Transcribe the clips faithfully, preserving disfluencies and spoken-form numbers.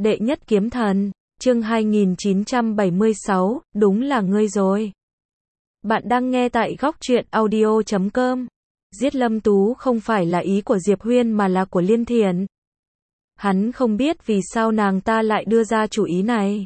Đệ nhất kiếm thần, chương hai nghìn chín trăm bảy mươi sáu, đúng là ngươi rồi. Bạn đang nghe tại góc truyện audio chấm com. Giết Lâm Tú không phải là ý của Diệp Huyên mà là của Liên Thiển. Hắn không biết vì sao nàng ta lại đưa ra chủ ý này.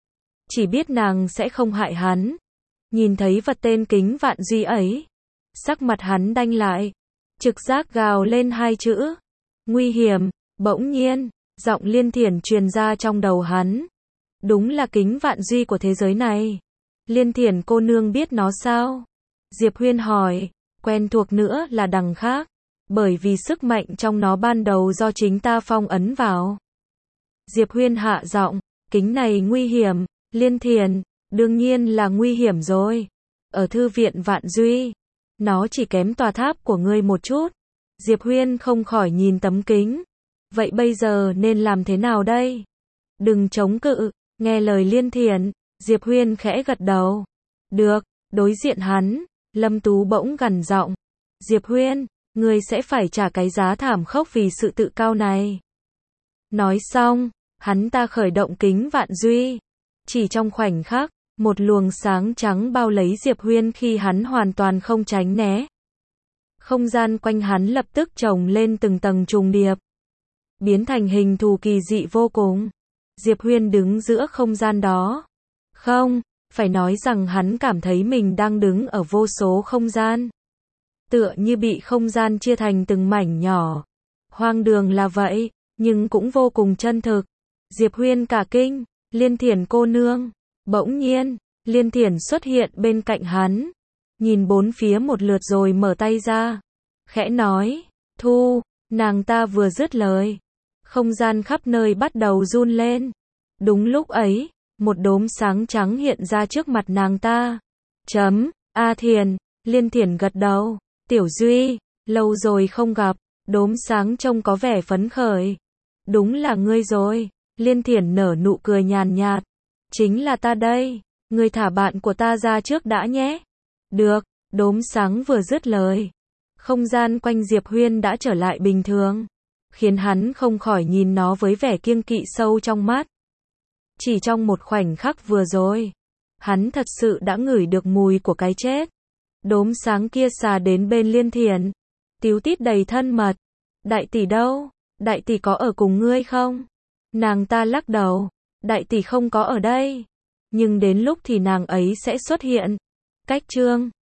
Chỉ biết nàng sẽ không hại hắn. Nhìn thấy vật tên Kính Vạn Duy ấy, sắc mặt hắn đanh lại, trực giác gào lên hai chữ. Nguy hiểm. Bỗng nhiên, giọng Liên Thiển truyền ra trong đầu hắn. Đúng là Kính Vạn Duy của thế giới này. Liên Thiển cô nương biết nó sao? Diệp Huyên hỏi. Quen thuộc nữa là đằng khác. Bởi vì sức mạnh trong nó ban đầu do chính ta phong ấn vào. Diệp Huyên hạ giọng. Kính này nguy hiểm. Liên Thiển, đương nhiên là nguy hiểm rồi. Ở thư viện Vạn Duy, nó chỉ kém tòa tháp của ngươi một chút. Diệp Huyên không khỏi nhìn tấm kính. Vậy bây giờ nên làm thế nào đây? Đừng chống cự, nghe lời Liên Thiển. Diệp Huyên khẽ gật đầu. Được, đối diện hắn, Lâm Tú bỗng gằn giọng. Diệp Huyên, ngươi sẽ phải trả cái giá thảm khốc vì sự tự cao này. Nói xong, hắn ta khởi động Kính Vạn Duy. Chỉ trong khoảnh khắc, một luồng sáng trắng bao lấy Diệp Huyên khi hắn hoàn toàn không tránh né. Không gian quanh hắn lập tức chồng lên từng tầng trùng điệp, biến thành hình thù kỳ dị vô cùng. Diệp Huyên đứng giữa không gian đó. Không, phải nói rằng hắn cảm thấy mình đang đứng ở vô số không gian. Tựa như bị không gian chia thành từng mảnh nhỏ. Hoang đường là vậy, nhưng cũng vô cùng chân thực. Diệp Huyên cả kinh. Liên Thiển cô nương. Bỗng nhiên, Liên Thiển xuất hiện bên cạnh hắn. Nhìn bốn phía một lượt rồi mở tay ra. Khẽ nói, thu, nàng ta vừa dứt lời. Không gian khắp nơi bắt đầu run lên. Đúng lúc ấy, một đốm sáng trắng hiện ra trước mặt nàng ta. Chấm, A Thiền, Liên Thiển gật đầu. Tiểu Duy, lâu rồi không gặp. Đốm sáng trông có vẻ phấn khởi. Đúng là ngươi rồi. Liên Thiển nở nụ cười nhàn nhạt. Chính là ta đây. Ngươi thả bạn của ta ra trước đã nhé. Được, đốm sáng vừa dứt lời. Không gian quanh Diệp Huyên đã trở lại bình thường. Khiến hắn không khỏi nhìn nó với vẻ kiêng kỵ sâu trong mắt. Chỉ trong một khoảnh khắc vừa rồi, hắn thật sự đã ngửi được mùi của cái chết. Đốm sáng kia xà đến bên Liên Thiển, tíu tít đầy thân mật. Đại tỷ đâu? Đại tỷ có ở cùng ngươi không? Nàng ta lắc đầu. Đại tỷ không có ở đây. Nhưng đến lúc thì nàng ấy sẽ xuất hiện. Cách chương